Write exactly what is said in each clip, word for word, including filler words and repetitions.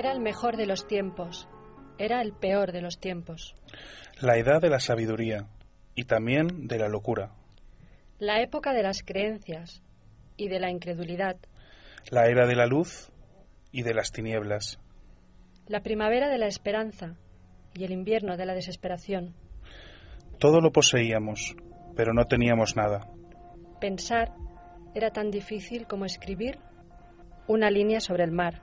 Era el mejor de los tiempos, era el peor de los tiempos. La edad de la sabiduría y también de la locura. La época de las creencias y de la incredulidad. La era de la luz y de las tinieblas. La primavera de la esperanza y el invierno de la desesperación. Todo lo poseíamos, pero no teníamos nada. Pensar era tan difícil como escribir una línea sobre el mar.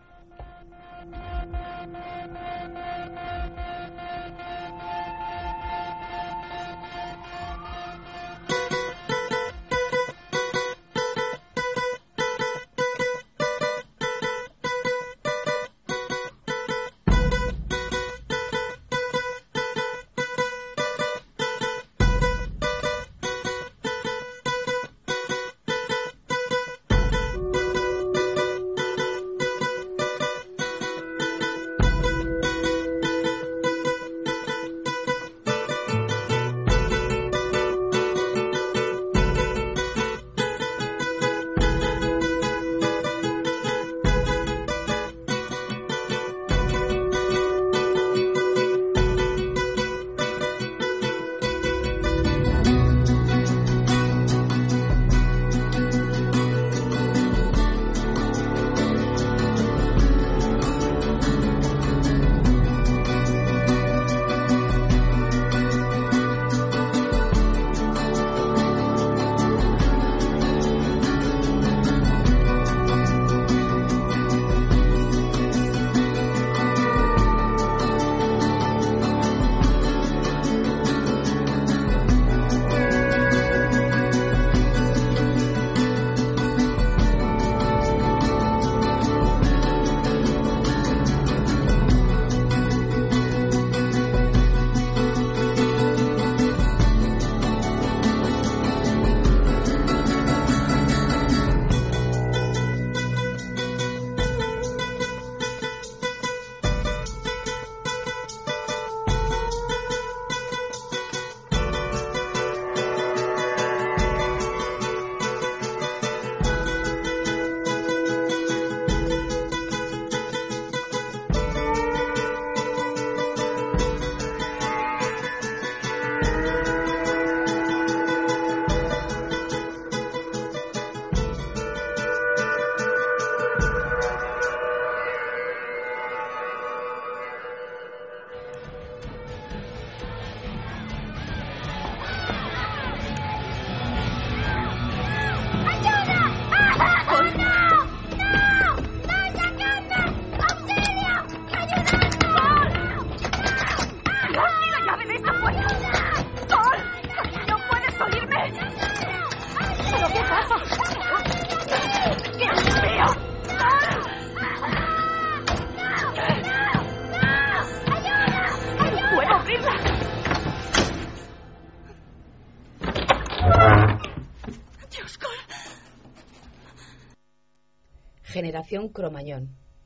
Generación Cromañón.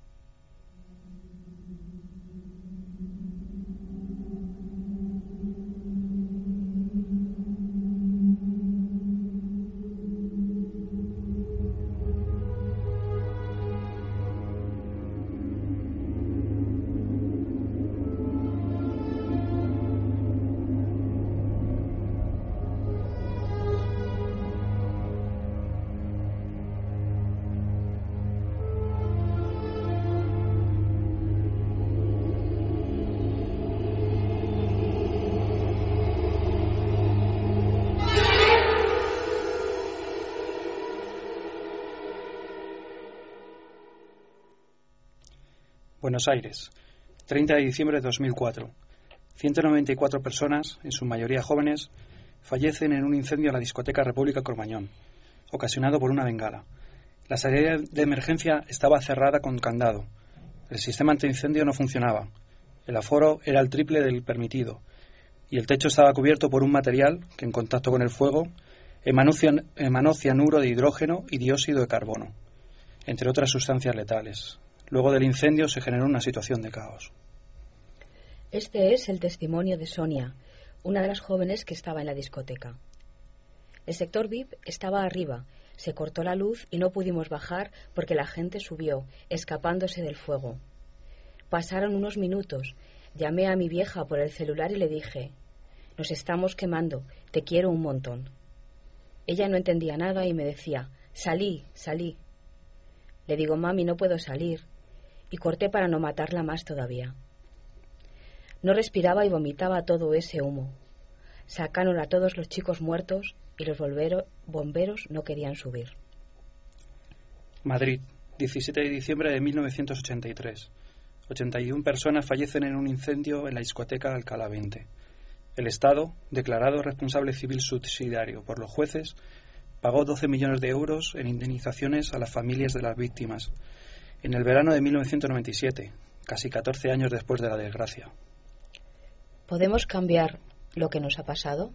Buenos Aires, treinta de diciembre de dos mil cuatro. ciento noventa y cuatro personas, en su mayoría jóvenes, fallecen en un incendio en la discoteca República Cromañón, ocasionado por una bengala. La salida de emergencia estaba cerrada con candado. El sistema antiincendio no funcionaba. El aforo era el triple del permitido y el techo estaba cubierto por un material que, en contacto con el fuego, emanó cian- emanó cianuro de hidrógeno y dióxido de carbono, entre otras sustancias letales. Luego del incendio se generó una situación de caos. Este es el testimonio de Sonia, una de las jóvenes que estaba en la discoteca. El sector V I P estaba arriba, se cortó la luz y no pudimos bajar porque la gente subió, escapándose del fuego. Pasaron unos minutos. Llamé a mi vieja por el celular y le dije: nos estamos quemando, te quiero un montón. Ella no entendía nada y me decía: salí, salí. Le digo: mami, no puedo salir. Y corté para no matarla más todavía. No respiraba y vomitaba todo ese humo. Sacaron a todos los chicos muertos y los bomberos no querían subir. Madrid, diecisiete de diciembre de mil novecientos ochenta y tres. ochenta y una personas fallecen en un incendio en la discoteca Alcalá veinte. El Estado, declarado responsable civil subsidiario por los jueces, pagó doce millones de euros en indemnizaciones a las familias de las víctimas en el verano de mil novecientos noventa y siete, casi catorce años después de la desgracia. ¿Podemos cambiar lo que nos ha pasado?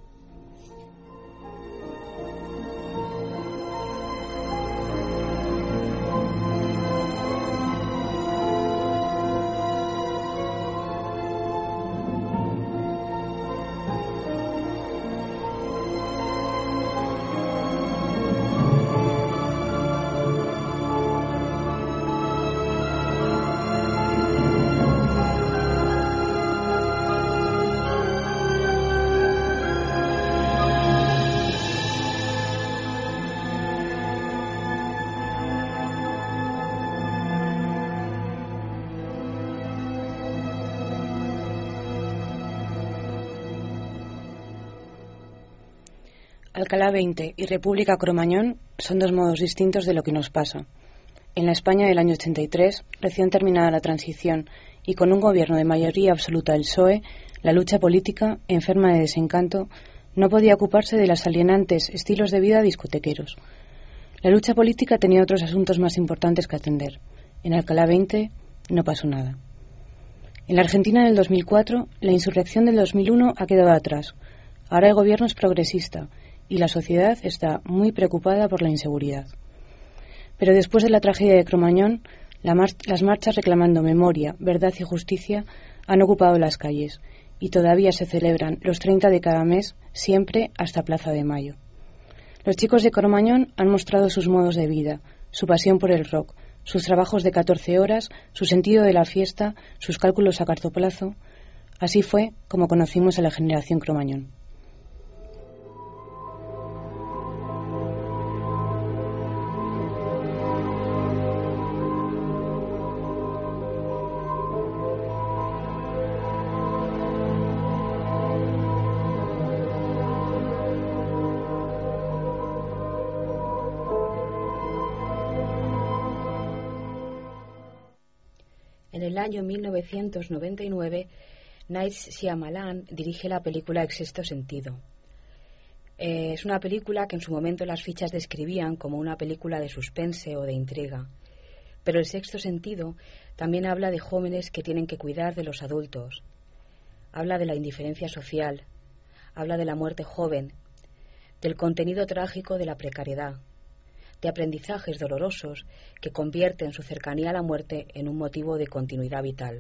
Alcalá veinte y República Cromañón son dos modos distintos de lo que nos pasa. En la España del año ochenta y tres, recién terminada la transición y con un gobierno de mayoría absoluta del P S O E, la lucha política, enferma de desencanto, no podía ocuparse de los alienantes estilos de vida discotequeros. La lucha política tenía otros asuntos más importantes que atender. En Alcalá veinte no pasó nada. En la Argentina del dos mil cuatro, la insurrección del dos mil uno ha quedado atrás. Ahora el gobierno es progresista y la sociedad está muy preocupada por la inseguridad. Pero después de la tragedia de Cromañón, la mar- las marchas reclamando memoria, verdad y justicia han ocupado las calles y todavía se celebran los treinta de cada mes, siempre hasta Plaza de Mayo. Los chicos de Cromañón han mostrado sus modos de vida, su pasión por el rock, sus trabajos de catorce horas, su sentido de la fiesta, sus cálculos a corto plazo. Así fue como conocimos a la generación Cromañón. En el año mil novecientos noventa y nueve, Night Shyamalan dirige la película El sexto sentido. Eh, es una película que en su momento las fichas describían como una película de suspense o de intriga. Pero El sexto sentido también habla de jóvenes que tienen que cuidar de los adultos. Habla de la indiferencia social, habla de la muerte joven, del contenido trágico de la precariedad, de aprendizajes dolorosos que convierten su cercanía a la muerte en un motivo de continuidad vital.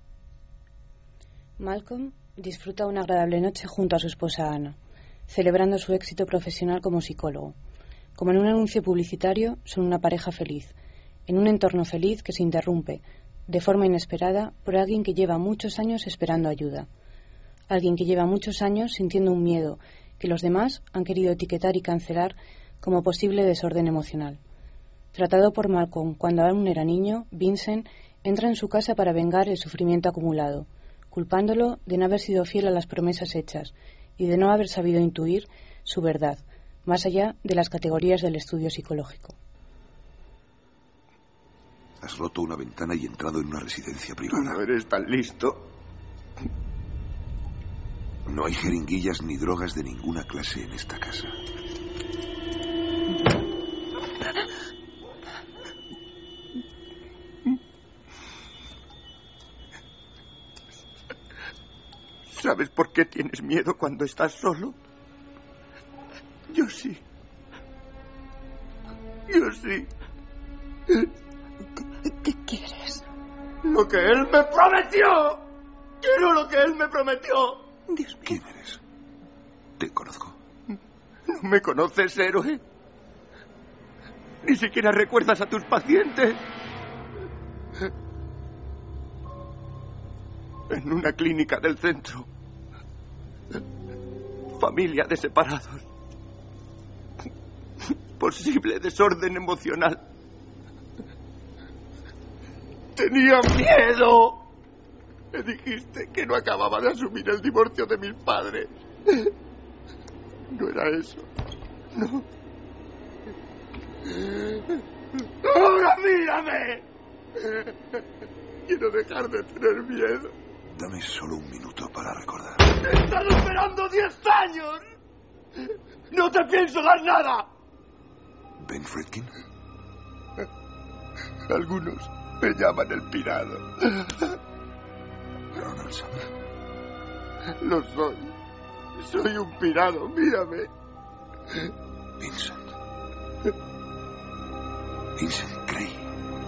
Malcolm disfruta una agradable noche junto a su esposa Anna, celebrando su éxito profesional como psicólogo. Como en un anuncio publicitario, son una pareja feliz, en un entorno feliz que se interrumpe, de forma inesperada, por alguien que lleva muchos años esperando ayuda. Alguien que lleva muchos años sintiendo un miedo que los demás han querido etiquetar y cancelar como posible desorden emocional. Tratado por Malcolm cuando aún era niño, Vincent entra en su casa para vengar el sufrimiento acumulado, culpándolo de no haber sido fiel a las promesas hechas y de no haber sabido intuir su verdad, más allá de las categorías del estudio psicológico. Has roto una ventana y entrado en una residencia privada. No eres tan listo. No hay jeringuillas ni drogas de ninguna clase en esta casa. ¿Sabes por qué tienes miedo cuando estás solo? Yo sí. Yo sí. ¿Qué quieres? Lo que él me prometió. Quiero lo que él me prometió. Dios mío. ¿Quién eres? Te conozco. ¿No me conoces, héroe? Ni siquiera recuerdas a tus pacientes. en una clínica del centro. Familia de separados. Posible desorden emocional. Tenía miedo. Me dijiste que no acababa de asumir el divorcio de mis padres. No era eso. No. ¡Ahora mírame! Quiero dejar de tener miedo. Dame solo un minuto para recordar. ¡He estado esperando diez años! ¡No te pienso dar nada! ¿Ben Friedkin? Algunos me llaman el pirado. Ronaldson. Lo soy. Soy un pirado, mírame. Vincent. Vincent Gray.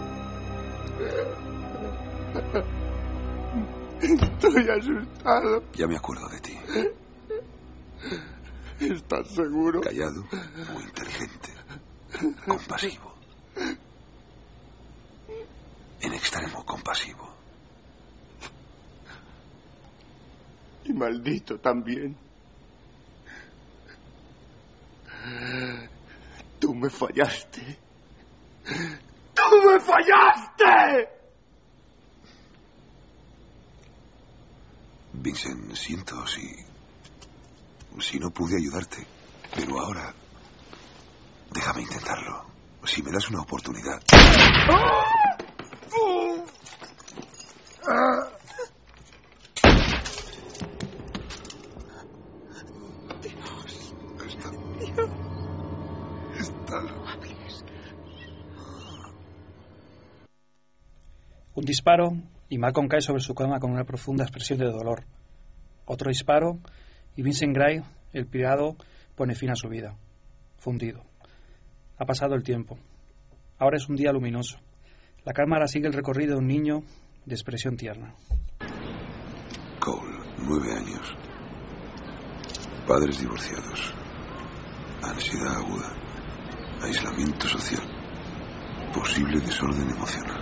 Estoy asustado. Ya me acuerdo de ti. ¿Estás seguro? Callado, muy inteligente, compasivo. En extremo compasivo. Y maldito también. Tú me fallaste. ¡Tú me fallaste! Vincent, siento si... si no pude ayudarte. Pero ahora... déjame intentarlo. Si me das una oportunidad... Dios. Está... Dios. Está... Un disparo y Malcolm cae sobre su cama con una profunda expresión de dolor. Otro disparo y Vincent Gray, el pirado, pone fin a su vida. Fundido. Ha pasado el tiempo. Ahora es un día luminoso. La cámara sigue el recorrido de un niño de expresión tierna. Cole, nueve años. Padres divorciados. Ansiedad aguda. Aislamiento social. Posible desorden emocional.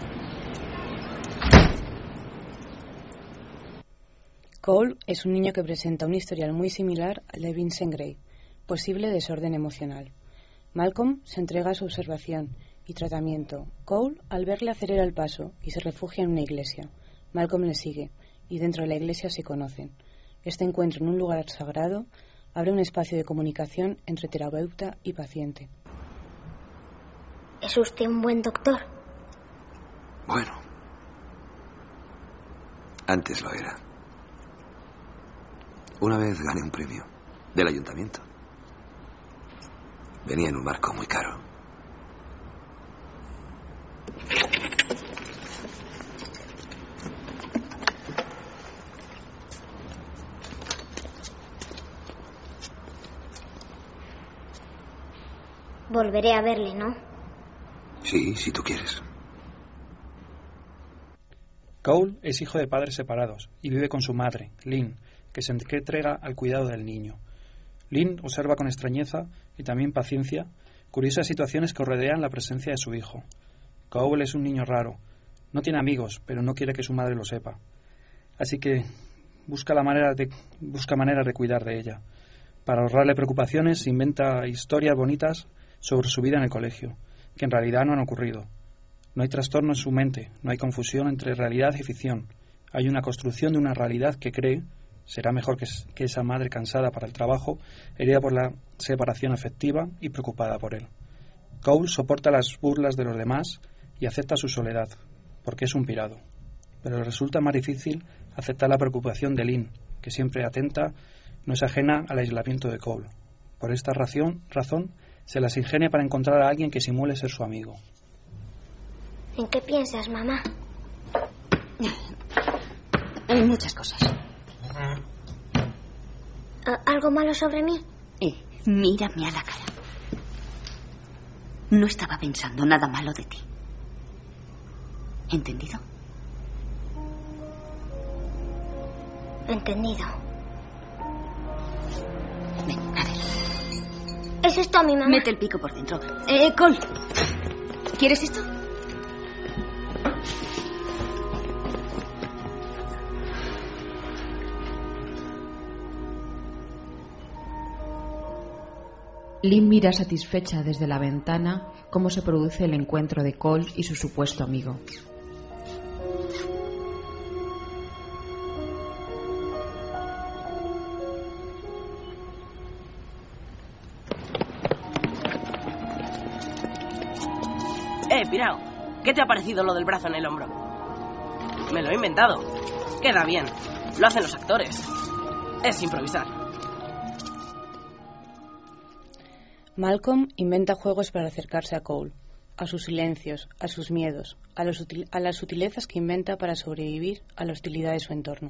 Cole es un niño que presenta un historial muy similar al de Vincent Gray, posible desorden emocional. Malcolm se entrega a su observación y tratamiento. Cole, al verle, acelera el paso y se refugia en una iglesia. Malcolm le sigue y dentro de la iglesia se conocen. Este encuentro en un lugar sagrado abre un espacio de comunicación entre terapeuta y paciente. ¿Es usted un buen doctor? Bueno. Antes lo era. Una vez gané un premio del ayuntamiento. Venía en un barco muy caro. Volveré a verle, ¿no? Sí, si tú quieres. Cole es hijo de padres separados y vive con su madre, Lynn, que se entrega al cuidado del niño. Lynn observa con extrañeza y también paciencia curiosas situaciones que rodean la presencia de su hijo. Cole es un niño raro. No tiene amigos, pero no quiere que su madre lo sepa. Así que busca la manera de busca manera de cuidar de ella. Para ahorrarle preocupaciones, inventa historias bonitas sobre su vida en el colegio, que en realidad no han ocurrido. No hay trastorno en su mente, no hay confusión entre realidad y ficción. Hay una construcción de una realidad que cree será mejor que, que esa madre cansada para el trabajo, herida por la separación afectiva y preocupada por él. Cole soporta las burlas de los demás y acepta su soledad, porque es un pirado. Pero le resulta más difícil aceptar la preocupación de Lynn, que siempre atenta, no es ajena al aislamiento de Cole. Por esta razón, razón se las ingenia para encontrar a alguien que simule ser su amigo. ¿En qué piensas, mamá? En muchas cosas. ¿Algo malo sobre mí? Eh, mírame a la cara. No estaba pensando nada malo de ti. ¿Entendido? Entendido. Ven, a ver. ¿Es esto mi mamá? Mete el pico por dentro. Eh, Cole, ¿quieres esto? Lynn mira satisfecha desde la ventana cómo se produce el encuentro de Cole y su supuesto amigo. Eh, pirao, ¿qué te ha parecido lo del brazo en el hombro? Me lo he inventado. Queda bien. Lo hacen los actores. Es improvisar. Malcolm inventa juegos para acercarse a Cole, a sus silencios, a sus miedos, a, los util- a las sutilezas que inventa para sobrevivir a la hostilidad de su entorno.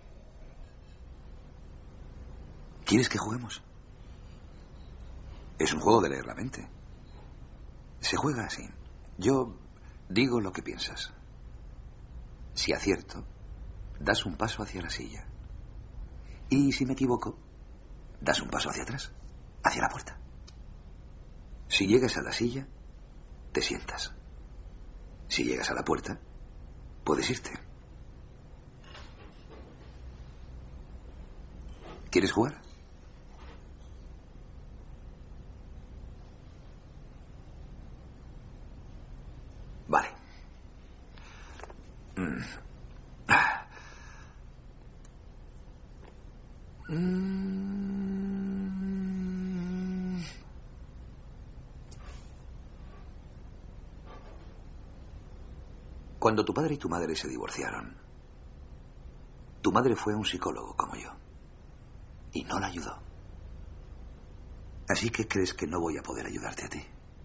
¿Quieres que juguemos? Es un juego de leer la mente. Se juega así. Yo digo lo que piensas. Si acierto, das un paso hacia la silla. Y si me equivoco, das un paso hacia atrás, hacia la puerta. Si llegas a la silla, te sientas. Si llegas a la puerta, puedes irte. ¿Quieres jugar? Vale. Mm. Ah. Mm. Cuando tu padre y tu madre se divorciaron, tu madre fue a un psicólogo como yo y no la ayudó. Así que crees que no voy a poder ayudarte a ti.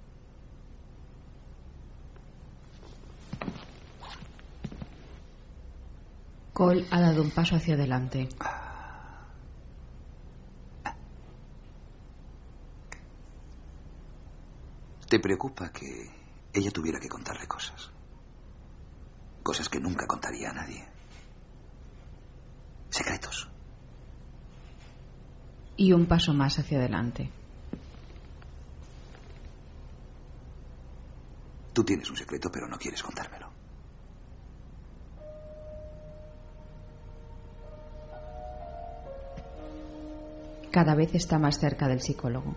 Cole ha dado un paso hacia adelante. ¿Te preocupa que ella tuviera que contarle cosas? Cosas que nunca contaría a nadie. Secretos. Y un paso más hacia adelante. Tú tienes un secreto, pero no quieres contármelo. Cada vez está más cerca del psicólogo.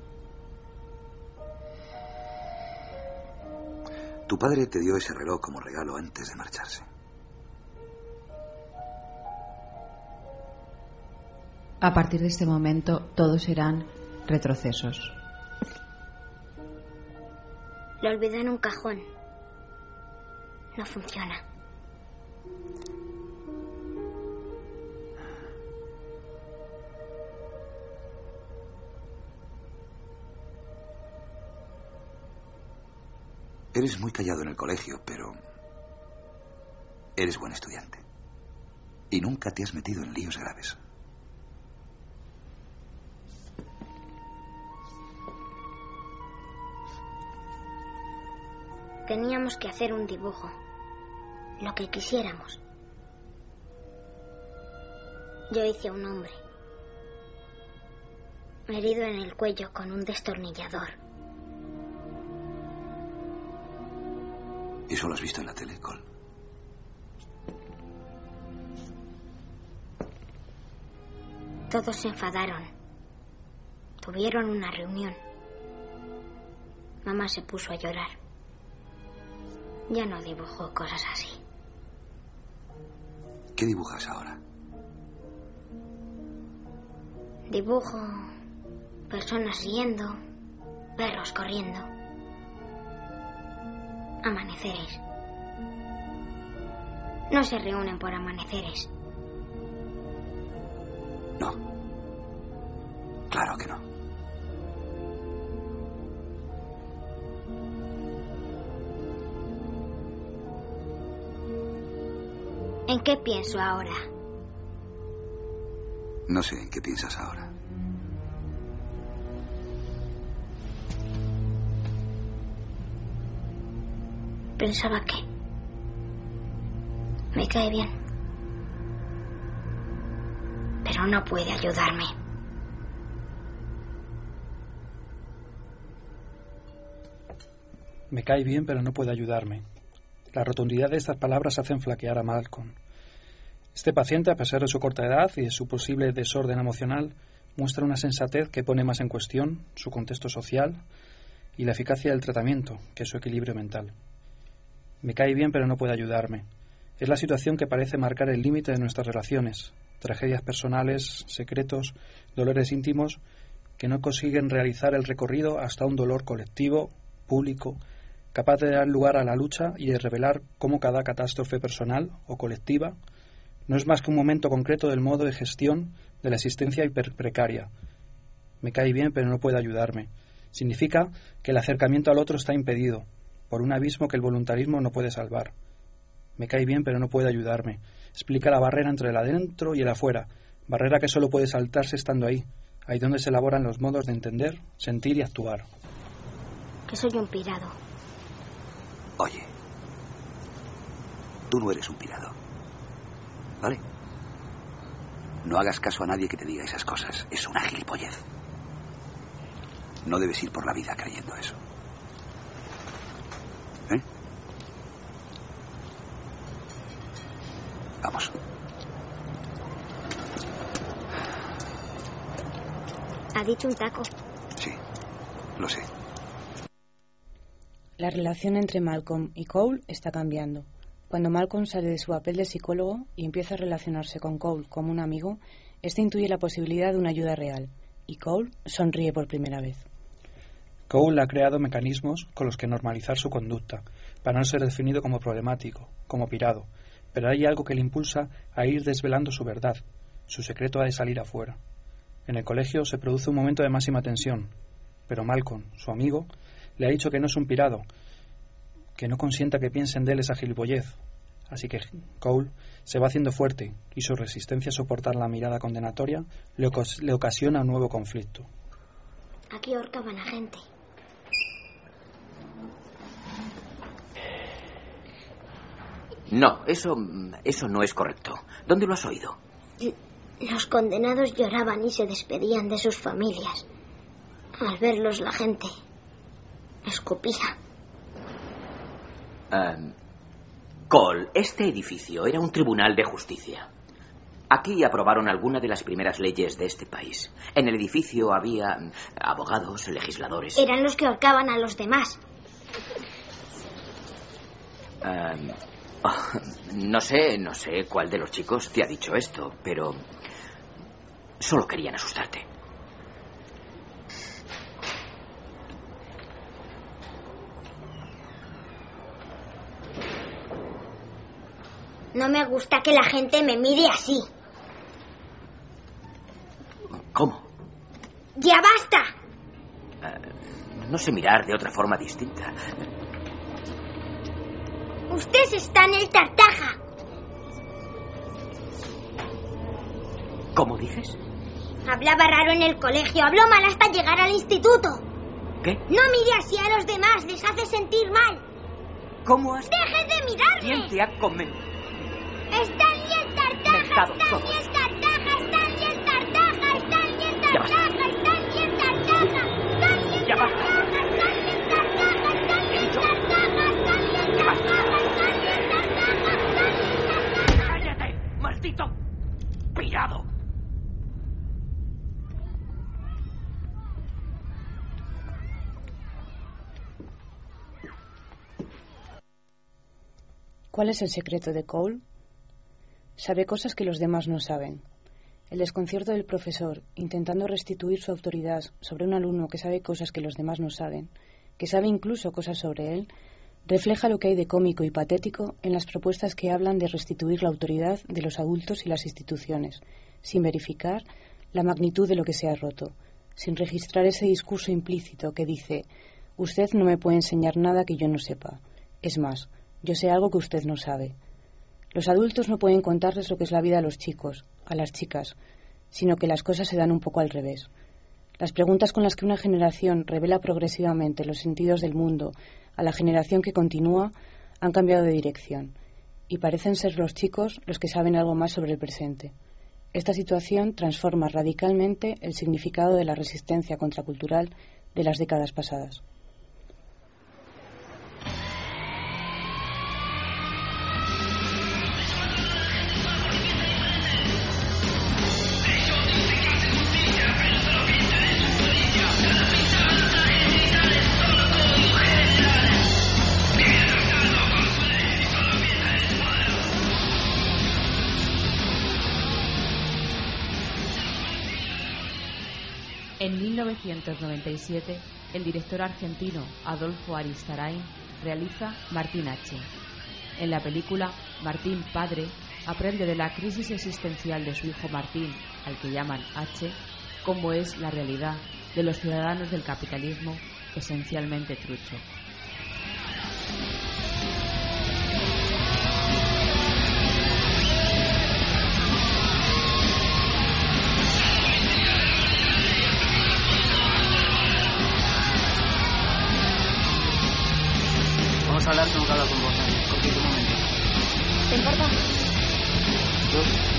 Tu padre te dio ese reloj como regalo antes de marcharse. A partir de este momento, todos serán retrocesos. Lo olvidé en un cajón. No funciona. Eres muy callado en el colegio, pero eres buen estudiante. Y nunca te has metido en líos graves. Teníamos que hacer un dibujo. Lo que quisiéramos. Yo hice un hombre. Herido en el cuello con un destornillador. ¿Eso lo has visto en la tele, Cole? Todos se enfadaron. Tuvieron una reunión. Mamá se puso a llorar. Ya no dibujó cosas así. ¿Qué dibujas ahora? Dibujo personas riendo, perros corriendo. Amaneceres. No se reúnen por amaneceres. No. Claro que no. ¿En qué pienso ahora? No sé en qué piensas ahora. Pensaba que me cae bien, pero no puede ayudarme. Me cae bien, pero no puede ayudarme. La rotundidad de estas palabras hacen flaquear a Malcolm. Este paciente, a pesar de su corta edad y de su posible desorden emocional, muestra una sensatez que pone más en cuestión su contexto social y la eficacia del tratamiento que su equilibrio mental. Me cae bien pero no puede ayudarme. Es la situación que parece marcar el límite de nuestras relaciones, tragedias personales, secretos, dolores íntimos que no consiguen realizar el recorrido hasta un dolor colectivo, público, capaz de dar lugar a la lucha y de revelar cómo cada catástrofe personal o colectiva no es más que un momento concreto del modo de gestión de la existencia hiperprecaria. Me cae bien pero no puede ayudarme. Significa que el acercamiento al otro está impedido por un abismo que el voluntarismo no puede salvar. Me cae bien pero no puede ayudarme. Explica la barrera entre el adentro y el afuera, barrera que solo puede saltarse estando ahí, ahí donde se elaboran los modos de entender, sentir y actuar. Que soy un pirado. Oye, tú no eres un pirado, ¿vale? No hagas caso a nadie que te diga esas cosas. Es una gilipollez. No debes ir por la vida creyendo eso. ¿Eh? Vamos. Ha dicho un taco. Sí, lo sé. La relación entre Malcolm y Cole está cambiando. Cuando Malcolm sale de su papel de psicólogo y empieza a relacionarse con Cole como un amigo, este intuye la posibilidad de una ayuda real, y Cole sonríe por primera vez. Cole ha creado mecanismos con los que normalizar su conducta, para no ser definido como problemático, como pirado, pero hay algo que le impulsa a ir desvelando su verdad. Su secreto ha de salir afuera. En el colegio se produce un momento de máxima tensión, pero Malcolm, su amigo, le ha dicho que no es un pirado, que no consienta que piensen de él esa gilipollez. Así que Cole se va haciendo fuerte y su resistencia a soportar la mirada condenatoria le, ocas- le ocasiona un nuevo conflicto. Aquí ahorcaban a gente. No, eso, eso no es correcto. ¿Dónde lo has oído? Los condenados lloraban y se despedían de sus familias. Al verlos la gente escupía. Um, Cole, este edificio era un tribunal de justicia. Aquí aprobaron algunas de las primeras leyes de este país. En el edificio había abogados, legisladores. Eran los que ahorcaban a los demás. Um, oh, no sé, no sé cuál de los chicos te ha dicho esto, pero solo querían asustarte. No me gusta que la gente me mire así. ¿Cómo? ¡Ya basta! Uh, no sé mirar de otra forma distinta. Usted está en el Tartaja. ¿Cómo dices? Hablaba raro en el colegio, habló mal hasta llegar al instituto. ¿Qué? No mire así a los demás, les hace sentir mal. ¿Cómo has...? ¡Deje de mirarme! ¿Quién te ha convencido? ¡Stanley el Tartaja! ¡Stanley el Tartaja! ¡Stanley el Tartaja! ¡Stanley el Tartaja! ¡Stanley el Tartaja! ¡Stanley el ¡Ya basta! ¡Stanley el Tartaja! ¡Stanley el Tartaja! ¡Stanley el Tartaja! ¡Stanley el Tartaja! ¡Cállate, maldito pirado! ¿Cuál es el secreto de Cole? Sabe cosas que los demás no saben. El desconcierto del profesor, intentando restituir su autoridad sobre un alumno que sabe cosas que los demás no saben, que sabe incluso cosas sobre él, refleja lo que hay de cómico y patético en las propuestas que hablan de restituir la autoridad de los adultos y las instituciones, sin verificar la magnitud de lo que se ha roto, sin registrar ese discurso implícito que dice: usted no me puede enseñar nada que yo no sepa. Es más, yo sé algo que usted no sabe. Los adultos no pueden contarles lo que es la vida a los chicos, a las chicas, sino que las cosas se dan un poco al revés. Las preguntas con las que una generación revela progresivamente los sentidos del mundo a la generación que continúa han cambiado de dirección, y parecen ser los chicos los que saben algo más sobre el presente. Esta situación transforma radicalmente el significado de la resistencia contracultural de las décadas pasadas. novecientos noventa y siete, el director argentino Adolfo Aristarain realiza Martín H. En la película, Martín padre aprende de la crisis existencial de su hijo Martín, al que llaman H, cómo es la realidad de los ciudadanos del capitalismo esencialmente trucho. Vamos a hablar, tengo que hablar con vos, ¿eh? Cortito un momento. ¿Te importa? ¿No?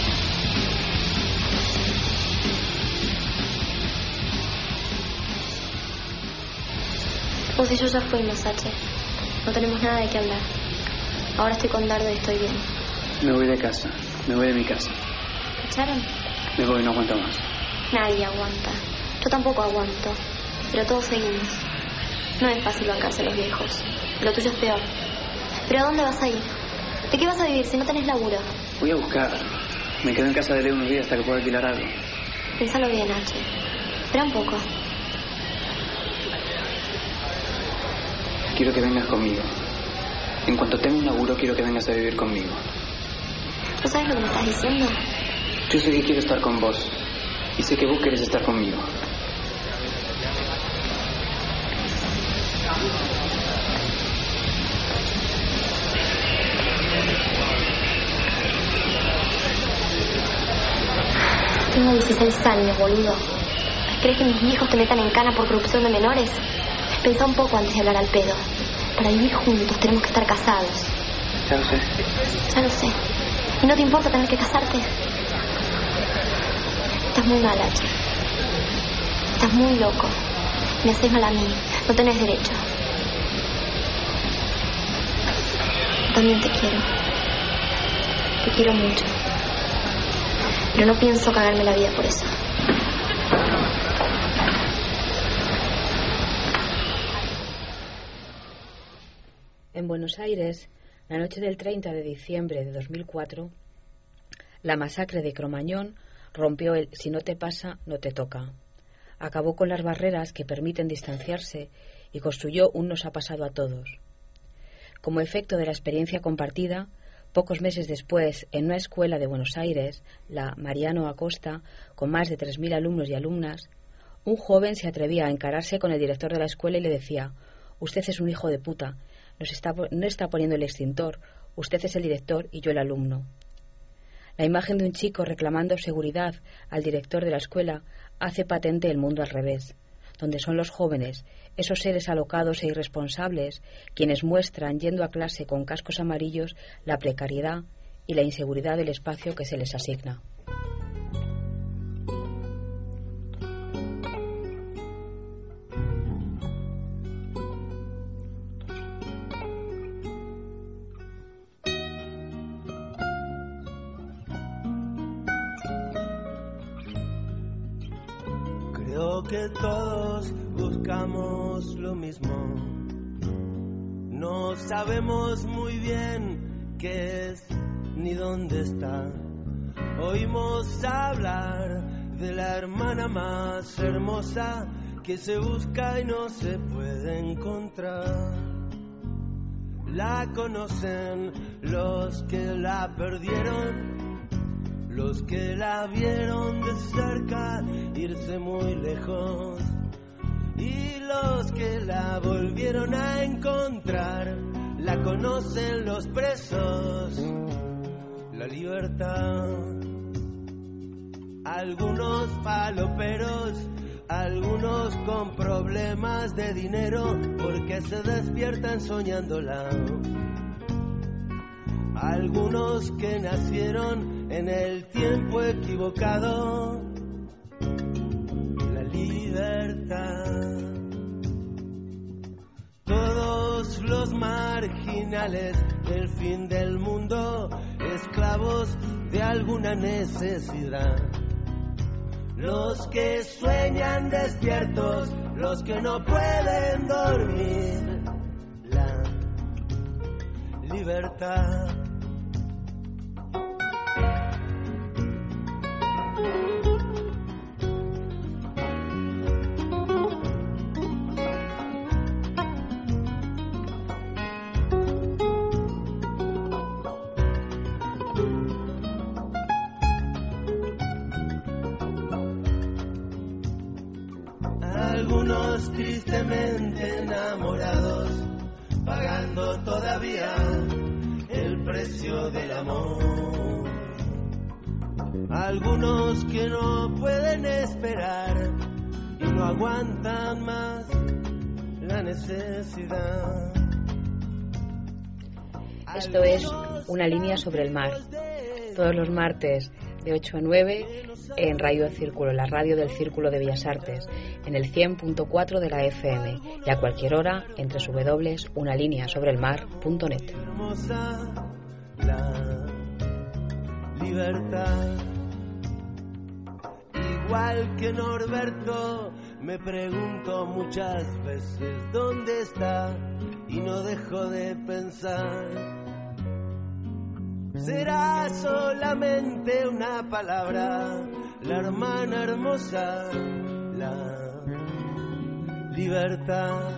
Vos y yo ya fuimos, H. No tenemos nada de qué hablar. Ahora estoy con Dardo y estoy bien. Me voy de casa. Me voy de mi casa. ¿Te echaron? Me voy, no aguanto más. Nadie aguanta. Yo tampoco aguanto. Pero todos seguimos. No es fácil bancarse a los viejos. Lo tuyo es peor. ¿Pero a dónde vas a ir? ¿De qué vas a vivir si no tenés laburo? Voy a buscar. Me quedo en casa de Leo unos días hasta que pueda alquilar algo. Piénsalo bien, H. Espera un poco. Quiero que vengas conmigo. En cuanto tenga un laburo, quiero que vengas a vivir conmigo. ¿Tú sabes lo que me estás diciendo? Yo sé que quiero estar con vos. Y sé que vos querés estar conmigo. Tengo dieciséis años, boludo. ¿Crees que mis viejos te metan en cana por corrupción de menores? Pensá un poco antes de hablar al pedo. Para vivir juntos tenemos que estar casados. Ya lo sé. Ya lo sé. ¿Y no te importa tener que casarte? Estás muy mal, H. Estás muy loco. Me haces mal a mí. No tenés derecho. También te quiero. Te quiero mucho. Pero no pienso cagarme la vida por eso. En Buenos Aires, la noche del treinta de diciembre de dos mil cuatro, la masacre de Cromañón rompió el "si no te pasa, no te toca". Acabó con las barreras que permiten distanciarse y construyó un "nos ha pasado a todos". Como efecto de la experiencia compartida, pocos meses después, en una escuela de Buenos Aires, la Mariano Acosta, con más de tres mil alumnos y alumnas, un joven se atrevía a encararse con el director de la escuela y le decía: «Usted es un hijo de puta. Nos está, no está poniendo el extintor. Usted es el director y yo el alumno». La imagen de un chico reclamando seguridad al director de la escuela hace patente el mundo al revés, donde son los jóvenes, esos seres alocados e irresponsables, quienes muestran, yendo a clase con cascos amarillos, la precariedad y la inseguridad del espacio que se les asigna. Creo que todos buscamos lo mismo. No sabemos muy bien qué es ni dónde está. Oímos hablar de la hermana más hermosa que se busca y no se puede encontrar. La conocen los que la perdieron, los que la vieron de cerca irse muy lejos, y los que la volvieron a encontrar. La conocen los presos, la libertad. Algunos faloperos, algunos con problemas de dinero porque se despiertan soñándola. Algunos que nacieron en el tiempo equivocado. La libertad. Todos los marginales del fin del mundo, esclavos de alguna necesidad. Los que sueñan despiertos, los que no pueden dormir. La libertad. Algunos tristemente enamorados, pagando todavía el precio del amor. Algunos que no pueden esperar y no aguantan más la necesidad. Esto es Una línea sobre el mar. Todos los martes de ocho a nueve en Radio Círculo, la radio del Círculo de Bellas Artes, en el cien punto cuatro de la F M y a cualquier hora entre w punto una línea sobre el mar punto net. La libertad. Igual que Norberto, me pregunto muchas veces dónde está y no dejo de pensar. Será solamente una palabra, la hermana hermosa, la libertad.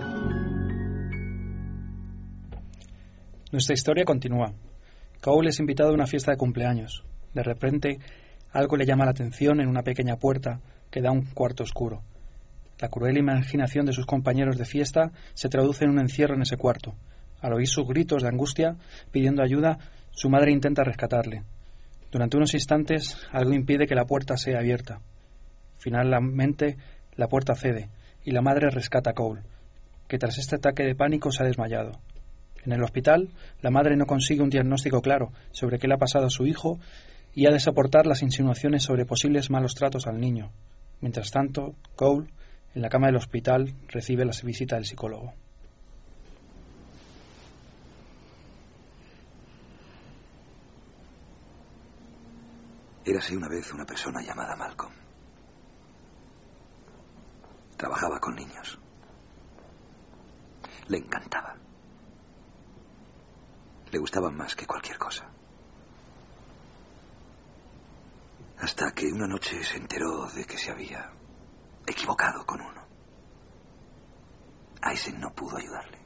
Nuestra historia continúa. Cole es invitado a una fiesta de cumpleaños. De repente, algo le llama la atención en una pequeña puerta que da a un cuarto oscuro. La cruel imaginación de sus compañeros de fiesta se traduce en un encierro en ese cuarto. Al oír sus gritos de angustia, pidiendo ayuda, su madre intenta rescatarle. Durante unos instantes, algo impide que la puerta sea abierta. Finalmente, la puerta cede y la madre rescata a Cole, que tras este ataque de pánico se ha desmayado. En el hospital, la madre no consigue un diagnóstico claro sobre qué le ha pasado a su hijo y ha de soportar las insinuaciones sobre posibles malos tratos al niño. Mientras tanto, Cole, en la cama del hospital, recibe la visita del psicólogo. Érase una vez una persona llamada Malcolm. Trabajaba con niños. Le encantaba. Le gustaban más que cualquier cosa. Hasta que una noche se enteró de que se había equivocado con uno. Aizen no pudo ayudarle.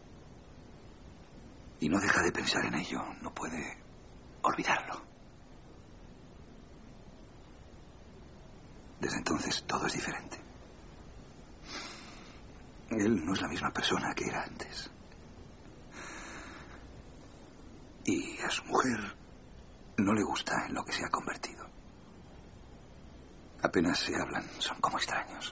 Y no deja de pensar en ello, no puede olvidarlo. Desde entonces todo es diferente. Él no es la misma persona que era antes. Y a su mujer no le gusta en lo que se ha convertido. Apenas se hablan, son como extraños.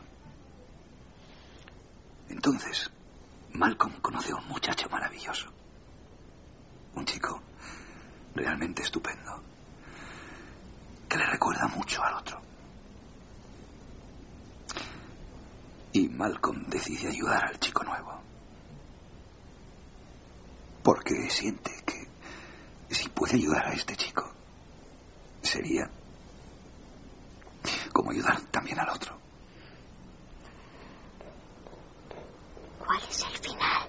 Entonces, Malcolm conoce a un muchacho maravilloso. Un chico realmente estupendo, que le recuerda mucho al otro. Y Malcolm decide ayudar al chico nuevo. Porque siente que si puede ayudar a este chico, sería como ayudar también al otro. ¿Cuál es el final?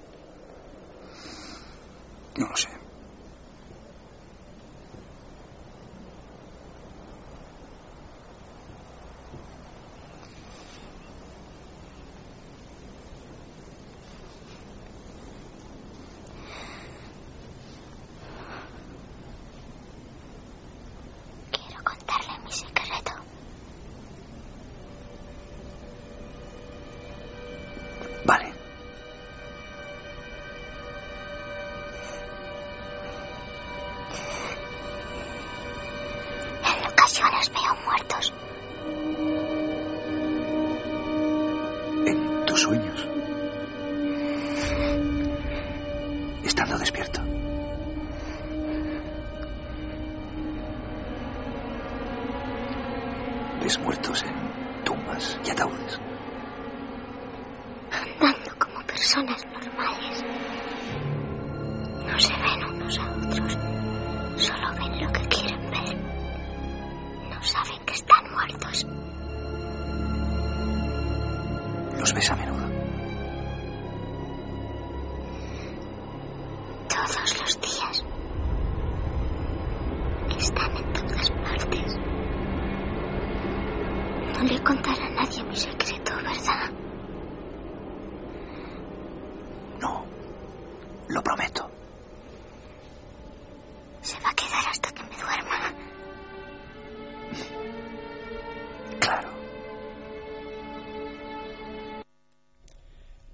No lo sé. Quiero contarle mi secreto. Vale. En ocasiones veo muertos. En tus sueños. Estando despierto. ¿Ves muertos en tumbas y ataúdes? Andando como personas normales. No se ven unos a otros. Solo ven lo que quieren ver. No saben que están muertos. ¿Los ves a menudo? Todos los días. Están en todas partes. No le contaré a nadie mi secreto, ¿verdad? No, lo prometo. Se va a quedar hasta que me duerma. Claro.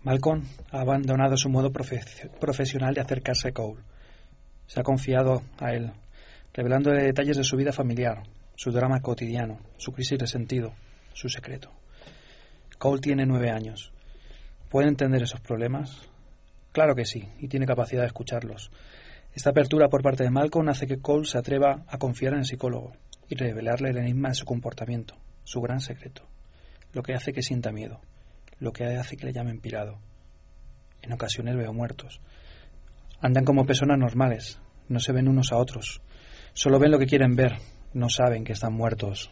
Malcolm ha abandonado su modo profe- profesional de acercarse a Cole. Se ha confiado a él, revelándole detalles de su vida familiar, su drama cotidiano, su crisis de sentido, su secreto. Cole tiene nueve años. ¿Puede entender esos problemas? Claro que sí, y tiene capacidad de escucharlos. Esta apertura por parte de Malcolm hace que Cole se atreva a confiar en el psicólogo y revelarle el enigma de su comportamiento, su gran secreto, lo que hace que sienta miedo, lo que hace que le llamen pirado. En ocasiones veo muertos. Andan como personas normales, no se ven unos a otros, solo ven lo que quieren ver, no saben que están muertos.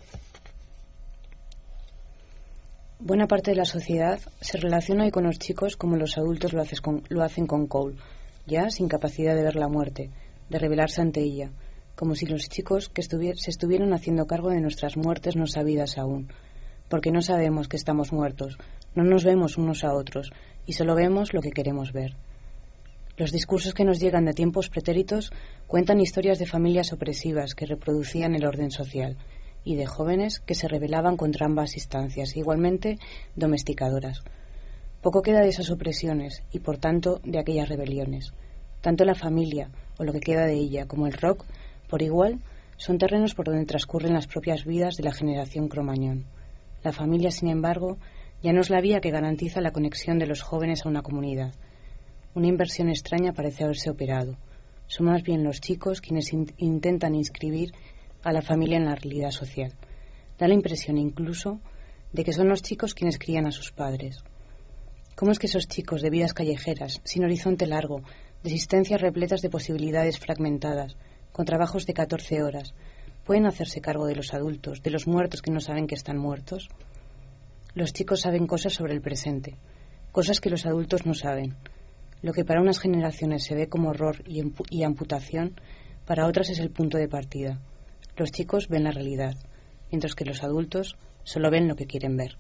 Buena parte de la sociedad se relaciona hoy con los chicos como los adultos lo, haces con, lo hacen con Cole, ya sin capacidad de ver la muerte, de revelarse ante ella, como si los chicos que estuvier- se estuvieran haciendo cargo de nuestras muertes no sabidas aún, porque no sabemos que estamos muertos, no nos vemos unos a otros y solo vemos lo que queremos ver. Los discursos que nos llegan de tiempos pretéritos cuentan historias de familias opresivas que reproducían el orden social y de jóvenes que se rebelaban contra ambas instancias, igualmente domesticadoras. Poco queda de esas opresiones y, por tanto, de aquellas rebeliones. Tanto la familia, o lo que queda de ella, como el rock, por igual, son terrenos por donde transcurren las propias vidas de la generación Cromañón. La familia, sin embargo, ya no es la vía que garantiza la conexión de los jóvenes a una comunidad. Una inversión extraña parece haberse operado. Son más bien los chicos quienes in- intentan inscribir a la familia en la realidad social. Da la impresión incluso de que son los chicos quienes crían a sus padres. ¿Cómo es que esos chicos de vidas callejeras, sin horizonte largo, de existencias repletas de posibilidades fragmentadas, con trabajos de catorce horas, pueden hacerse cargo de los adultos, de los muertos que no saben que están muertos? Los chicos saben cosas sobre el presente, cosas que los adultos no saben. Lo que para unas generaciones se ve como horror y, empu- y amputación, para otras es el punto de partida. Los chicos ven la realidad, mientras que los adultos solo ven lo que quieren ver.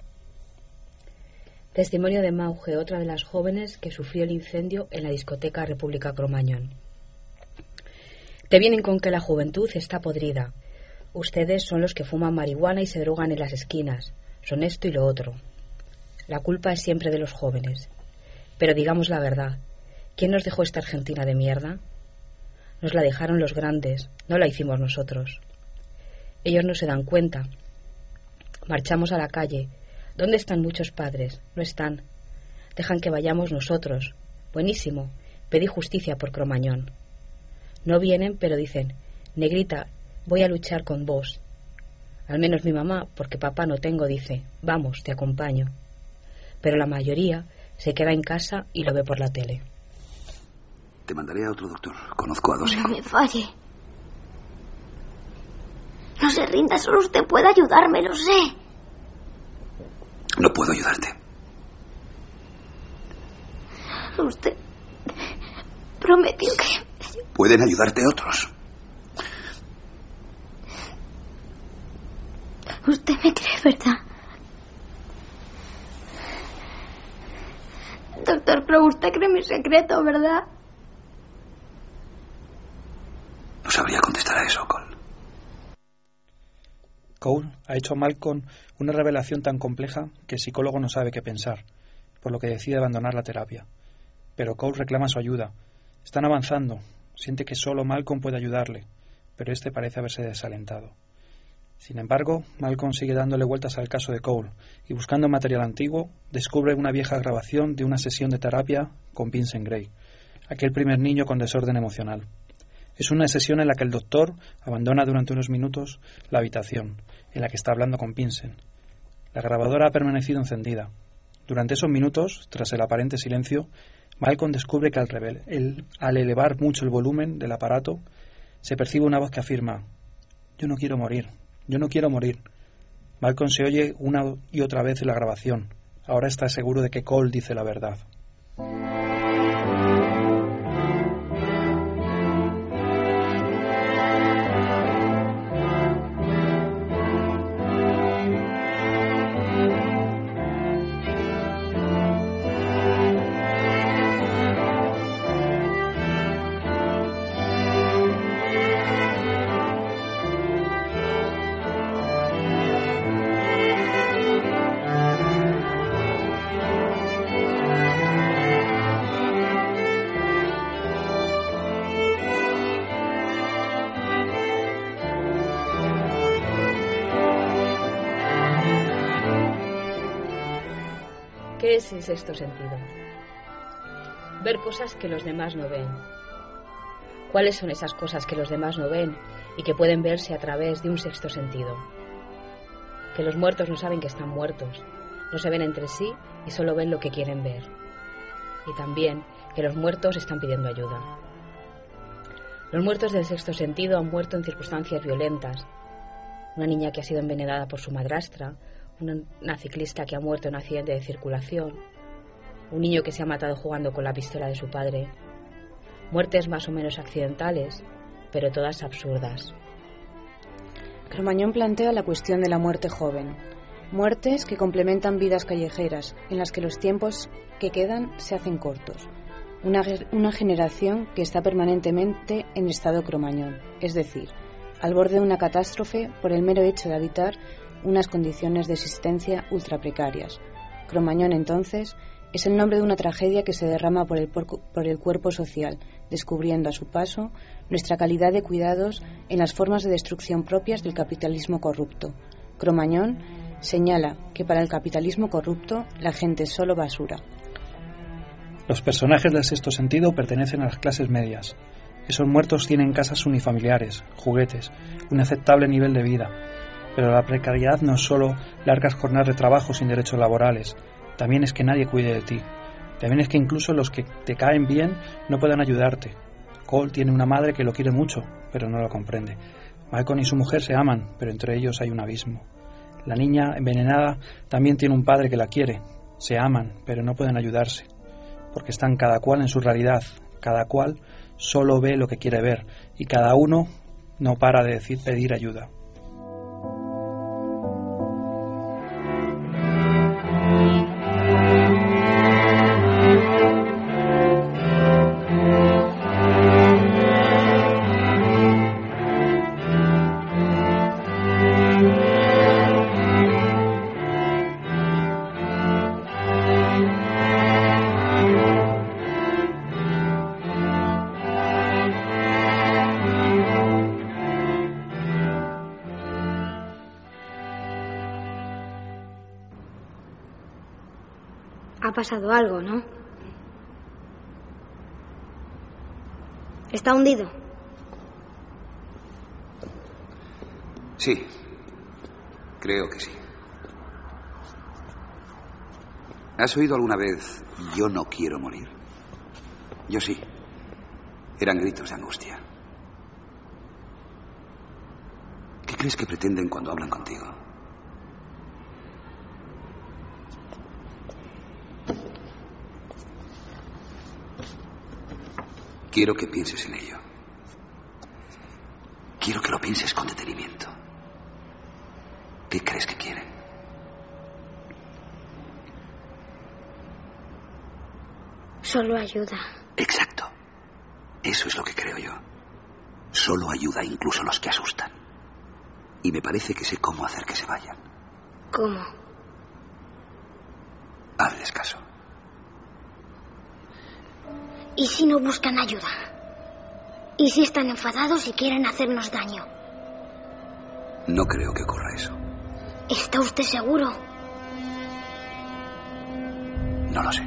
Testimonio de Mauge, otra de las jóvenes que sufrió el incendio en la discoteca República Cromañón. Te vienen con que la juventud está podrida. Ustedes son los que fuman marihuana y se drogan en las esquinas. Son esto y lo otro. La culpa es siempre de los jóvenes. Pero digamos la verdad. ¿Quién nos dejó esta Argentina de mierda? Nos la dejaron los grandes, no la hicimos nosotros. Ellos no se dan cuenta. Marchamos a la calle. ¿Dónde están muchos padres? No están. Dejan que vayamos nosotros. Buenísimo. Pedí justicia por Cromañón. No vienen, pero dicen: negrita, voy a luchar con vos. Al menos mi mamá, porque papá no tengo, dice: vamos, te acompaño. Pero la mayoría se queda en casa y lo ve por la tele. Te mandaré a otro doctor. Conozco a dos. No me falle. No se rinda, solo usted puede ayudarme, lo sé. No puedo ayudarte. Usted prometió que... Pueden ayudarte otros. Usted me cree, ¿verdad? Doctor Crow, usted cree mi secreto, ¿verdad? No sabría contestar a eso, Cole. Cole ha hecho a Malcolm una revelación tan compleja que el psicólogo no sabe qué pensar, por lo que decide abandonar la terapia. Pero Cole reclama su ayuda. Están avanzando. Siente que solo Malcolm puede ayudarle, pero este parece haberse desalentado. Sin embargo, Malcolm sigue dándole vueltas al caso de Cole y, buscando material antiguo, descubre una vieja grabación de una sesión de terapia con Vincent Gray, aquel primer niño con desorden emocional. Es una sesión en la que el doctor abandona durante unos minutos la habitación en la que está hablando con Vincent. La grabadora ha permanecido encendida. Durante esos minutos, tras el aparente silencio, Malcolm descubre que al, revel- el, al elevar mucho el volumen del aparato, se percibe una voz que afirma: «Yo no quiero morir, yo no quiero morir». Malcolm se oye una y otra vez en la grabación. Ahora está seguro de que Cole dice la verdad. ¿Qué es el sexto sentido? Ver cosas que los demás no ven. ¿Cuáles son esas cosas que los demás no ven y que pueden verse a través de un sexto sentido? Que los muertos no saben que están muertos, no se ven entre sí y solo ven lo que quieren ver. Y también que los muertos están pidiendo ayuda. Los muertos del sexto sentido han muerto en circunstancias violentas. Una niña que ha sido envenenada por su madrastra, una, una ciclista que ha muerto en un accidente de circulación, un niño que se ha matado jugando con la pistola de su padre. Muertes más o menos accidentales, pero todas absurdas. Cromañón plantea la cuestión de la muerte joven. Muertes que complementan vidas callejeras, en las que los tiempos que quedan se hacen cortos. Una, una generación que está permanentemente en estado cromañón, es decir, al borde de una catástrofe por el mero hecho de habitar unas condiciones de existencia ultra precarias. Cromañón, entonces, es el nombre de una tragedia que se derrama por el, por el cuerpo social, descubriendo a su paso nuestra calidad de cuidados en las formas de destrucción propias del capitalismo corrupto. Cromañón señala que para el capitalismo corrupto la gente es solo basura. Los personajes del sexto sentido pertenecen a las clases medias. Esos muertos tienen casas unifamiliares, juguetes, un aceptable nivel de vida. Pero la precariedad no es solo largas jornadas de trabajo sin derechos laborales. También es que nadie cuide de ti. También es que incluso los que te caen bien no puedan ayudarte. Cole tiene una madre que lo quiere mucho, pero no lo comprende. Malcolm y su mujer se aman, pero entre ellos hay un abismo. La niña envenenada también tiene un padre que la quiere. Se aman, pero no pueden ayudarse. Porque están cada cual en su realidad. Cada cual solo ve lo que quiere ver. Y cada uno no para de decir, pedir ayuda. Ha pasado algo, ¿no? ¿Está hundido? Sí, creo que sí. ¿Has oído alguna vez "yo no quiero morir"? Yo sí. Eran gritos de angustia. ¿Qué crees que pretenden cuando hablan contigo? Quiero que pienses en ello. Quiero que lo pienses con detenimiento. ¿Qué crees que quieren? Solo ayuda. Exacto. Eso es lo que creo yo. Solo ayuda incluso a los que asustan. Y me parece que sé cómo hacer que se vayan. ¿Cómo? Hazles caso. ¿Y si no buscan ayuda? ¿Y si están enfadados y quieren hacernos daño? No creo que ocurra eso. ¿Está usted seguro? No lo sé.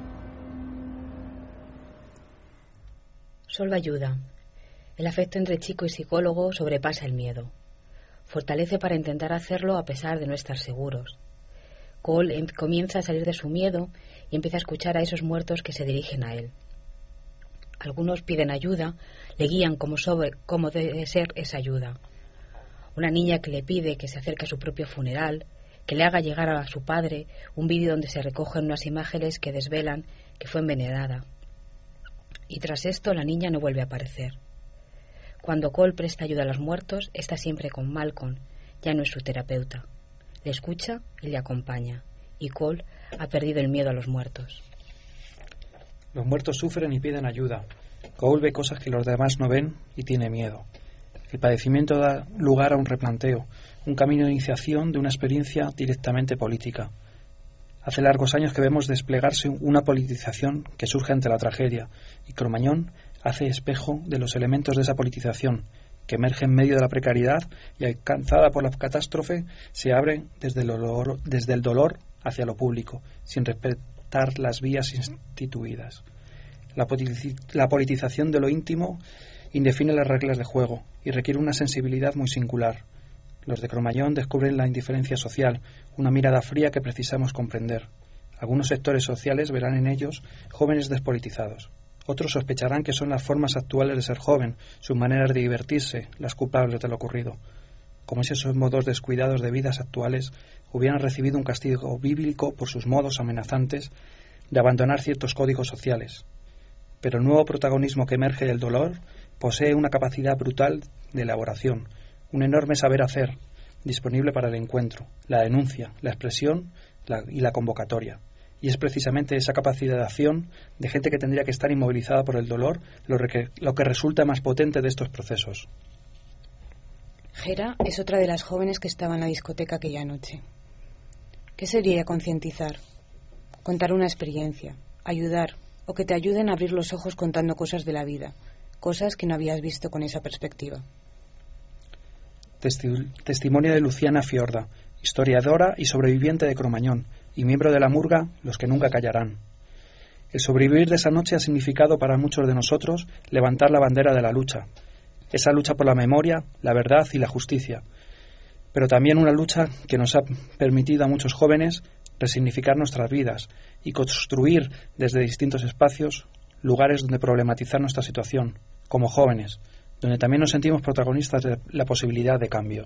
Solo ayuda. El afecto entre chico y psicólogo sobrepasa el miedo. Fortalece para intentar hacerlo a pesar de no estar seguros. Cole em- comienza a salir de su miedo y empieza a escuchar a esos muertos que se dirigen a él. Algunos piden ayuda, le guían como sobre cómo debe ser esa ayuda. Una niña que le pide que se acerque a su propio funeral, que le haga llegar a su padre un vídeo donde se recogen unas imágenes que desvelan que fue envenenada. Y tras esto la niña no vuelve a aparecer. Cuando Cole presta ayuda a los muertos, está siempre con Malcolm, ya no es su terapeuta. Le escucha y le acompaña, y Cole ha perdido el miedo a los muertos. Los muertos sufren y piden ayuda. Cole ve cosas que los demás no ven y tiene miedo. El padecimiento da lugar a un replanteo, un camino de iniciación de una experiencia directamente política. Hace largos años que vemos desplegarse una politización que surge ante la tragedia, y Cromañón hace espejo de los elementos de esa politización, que emerge en medio de la precariedad y, alcanzada por la catástrofe, se abre desde el dolor, desde el dolor hacia lo público, sin respetar las vías instituidas. La, politi- la politización de lo íntimo indefine las reglas de juego y requiere una sensibilidad muy singular. Los de Cromañón descubren la indiferencia social, una mirada fría que precisamos comprender. Algunos sectores sociales verán en ellos jóvenes despolitizados. Otros sospecharán que son las formas actuales de ser joven, sus maneras de divertirse, las culpables de lo ocurrido. Como si esos modos descuidados de vidas actuales hubieran recibido un castigo bíblico por sus modos amenazantes de abandonar ciertos códigos sociales. Pero el nuevo protagonismo que emerge del dolor posee una capacidad brutal de elaboración, un enorme saber hacer, disponible para el encuentro, la denuncia, la expresión la, y la convocatoria. Y es precisamente esa capacidad de acción de gente que tendría que estar inmovilizada por el dolor lo, que, lo que resulta más potente de estos procesos. Gera es otra de las jóvenes que estaba en la discoteca aquella noche. ¿Qué sería concientizar? Contar una experiencia, ayudar, o que te ayuden a abrir los ojos contando cosas de la vida, cosas que no habías visto con esa perspectiva. Testi- testimonio de Luciana Fiorda, historiadora y sobreviviente de Cromañón, y miembro de la murga Los que nunca callarán. El sobrevivir de esa noche ha significado para muchos de nosotros levantar la bandera de la lucha, esa lucha por la memoria, la verdad y la justicia, pero también una lucha que nos ha permitido a muchos jóvenes resignificar nuestras vidas y construir desde distintos espacios lugares donde problematizar nuestra situación, como jóvenes, donde también nos sentimos protagonistas de la posibilidad de cambio.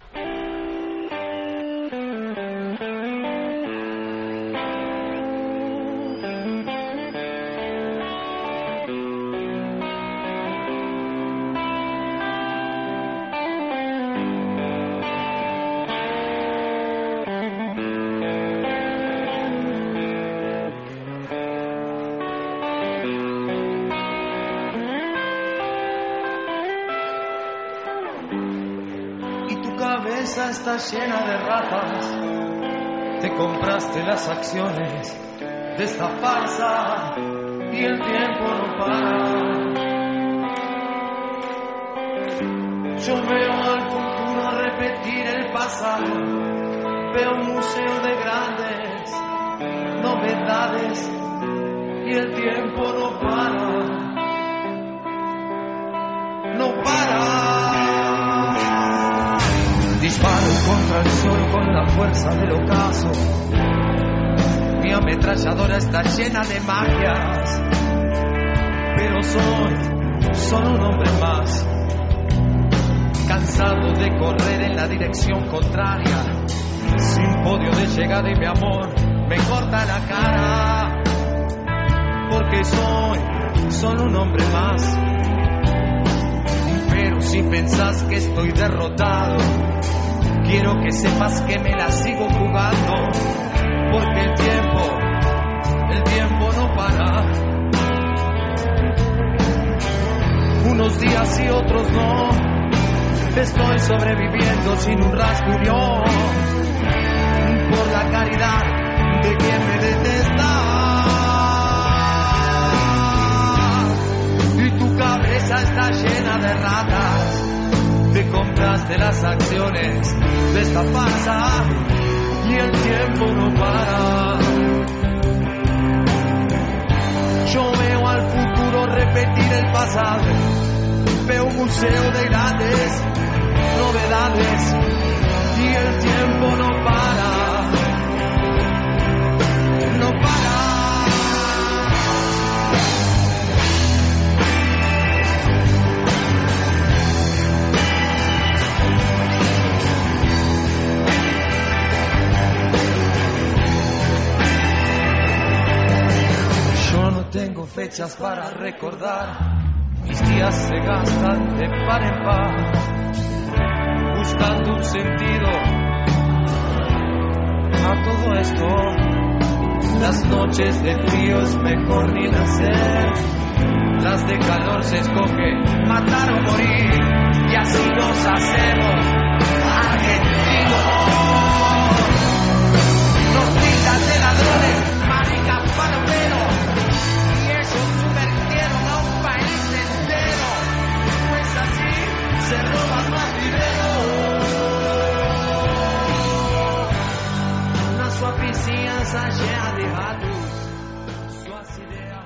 Está llena de ratas, te compraste las acciones de esta farsa y el tiempo no para. Yo veo al futuro repetir el pasado, veo un museo de grandes novedades y el tiempo no para, no para. Disparo contra el sol con la fuerza del ocaso. Mi ametralladora está llena de magias, pero soy solo un hombre más, cansado de correr en la dirección contraria, sin podio de llegada y mi amor me corta la cara, porque soy solo un hombre más. Pero si pensás que estoy derrotado, quiero que sepas que me la sigo jugando, porque el tiempo, el tiempo no para. Unos días y otros no, estoy sobreviviendo sin un rasguño, por la caridad de quien me detesta. Y tu cabeza está llena de ratas, te compraste las acciones de esta farsa y el tiempo no para. Yo veo al futuro repetir el pasado, veo un museo de grandes novedades y el tiempo no para, no para. Tengo fechas para recordar, mis días se gastan de par en par, buscando un sentido a todo esto. Las noches de frío es mejor ni nacer, las de calor se escoge matar o morir, y así nos hacemos argentinos. Nos tildan de ladrones, maricas, palomeros, se roban más dinero. Una suavicía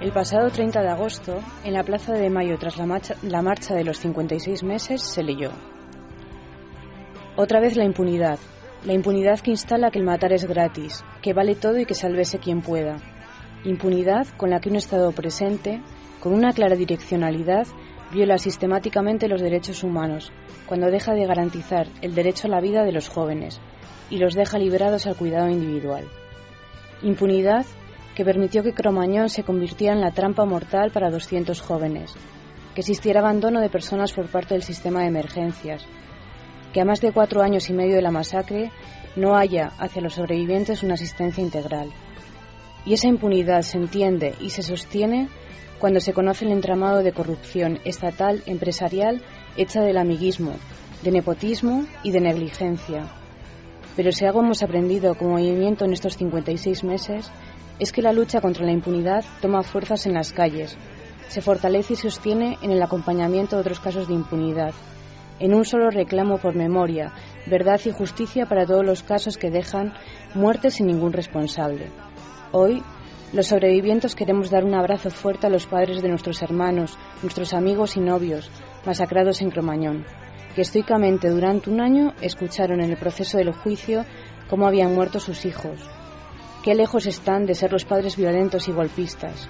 El pasado treinta de agosto, en la Plaza de Mayo, tras la marcha, la marcha de los cincuenta y seis meses, se leyó: otra vez la impunidad, la impunidad que instala que el matar es gratis, que vale todo y que sálvese quien pueda. Impunidad con la que un Estado presente, con una clara direccionalidad, viola sistemáticamente los derechos humanos, cuando deja de garantizar el derecho a la vida de los jóvenes y los deja liberados al cuidado individual. Impunidad que permitió que Cromañón se convirtiera en la trampa mortal para doscientos jóvenes, que existiera abandono de personas por parte del sistema de emergencias, que a más de cuatro años y medio de la masacre no haya hacia los sobrevivientes una asistencia integral. Y esa impunidad se entiende y se sostiene cuando se conoce el entramado de corrupción estatal, empresarial, hecha del amiguismo, de nepotismo y de negligencia. Pero si algo hemos aprendido como movimiento en estos cincuenta y seis meses, es que la lucha contra la impunidad toma fuerzas en las calles, se fortalece y sostiene en el acompañamiento de otros casos de impunidad, en un solo reclamo por memoria, verdad y justicia para todos los casos que dejan muertes sin ningún responsable. Hoy, los sobrevivientes queremos dar un abrazo fuerte a los padres de nuestros hermanos, nuestros amigos y novios, masacrados en Cromañón, que estoicamente durante un año escucharon en el proceso del juicio cómo habían muerto sus hijos. Qué lejos están de ser los padres violentos y golpistas.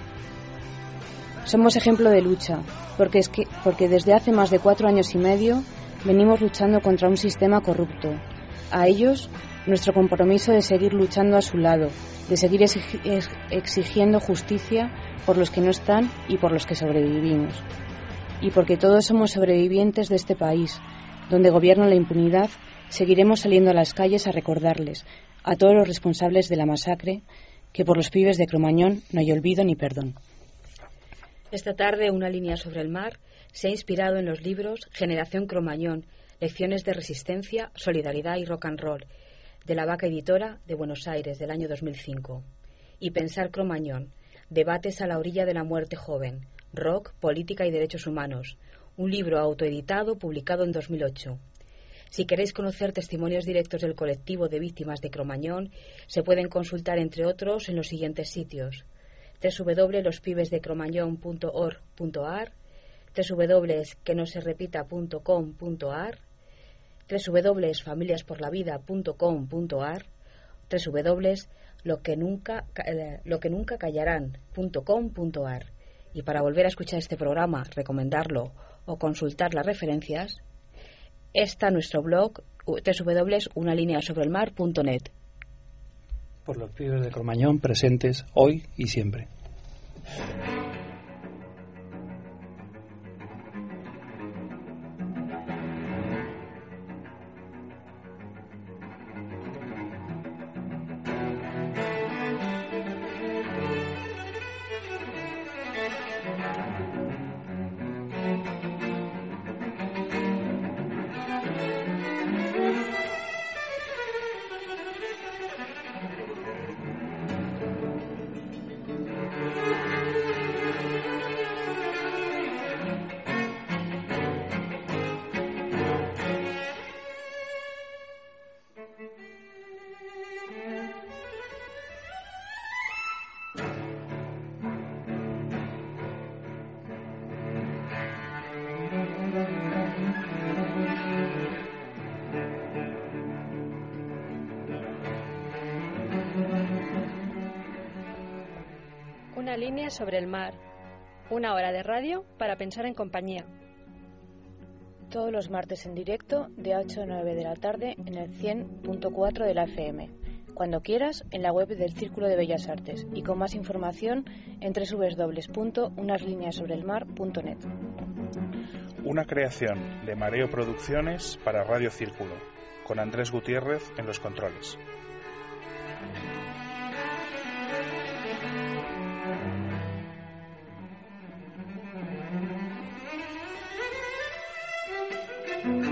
Somos ejemplo de lucha, porque, es que, porque desde hace más de cuatro años y medio venimos luchando contra un sistema corrupto. A ellos, nuestro compromiso de seguir luchando a su lado, de seguir exigiendo justicia por los que no están y por los que sobrevivimos. Y porque todos somos sobrevivientes de este país, donde gobierna la impunidad, seguiremos saliendo a las calles a recordarles, a todos los responsables de la masacre, que por los pibes de Cromañón no hay olvido ni perdón. Esta tarde, Una línea sobre el mar se ha inspirado en los libros Generación Cromañón, Lecciones de Resistencia, Solidaridad y Rock and Roll, de La Vaca Editora, de Buenos Aires, del año dos mil cinco. Y Pensar Cromañón, Debates a la orilla de la muerte joven, Rock, Política y Derechos Humanos, un libro autoeditado publicado en dos mil ocho. Si queréis conocer testimonios directos del colectivo de víctimas de Cromañón, se pueden consultar, entre otros, en los siguientes sitios: doble u doble u doble u punto los pibes de cromañón punto org punto a r, doble u doble u doble u punto que no se repita punto com punto a r, doble u doble u doble u punto familias por la vida punto com punto a r, doble u doble u doble u punto lo que nunca, eh, lo que nunca callarán punto com punto a r. Y para volver a escuchar este programa, recomendarlo o consultar las referencias, está nuestro blog doble u doble u doble u punto una línea sobre el mar punto net. Por los pibes de Cromañón, presentes hoy y siempre. Una línea sobre el mar. Una hora de radio para pensar en compañía. Todos los martes en directo de ocho a nueve de la tarde en el cien punto cuatro de la F M. Cuando quieras, en la web del Círculo de Bellas Artes y con más información en doble u doble u doble u punto unas líneas sobre el mar punto net. Una creación de Mareo Producciones para Radio Círculo, con Andrés Gutiérrez en los controles. Thank you.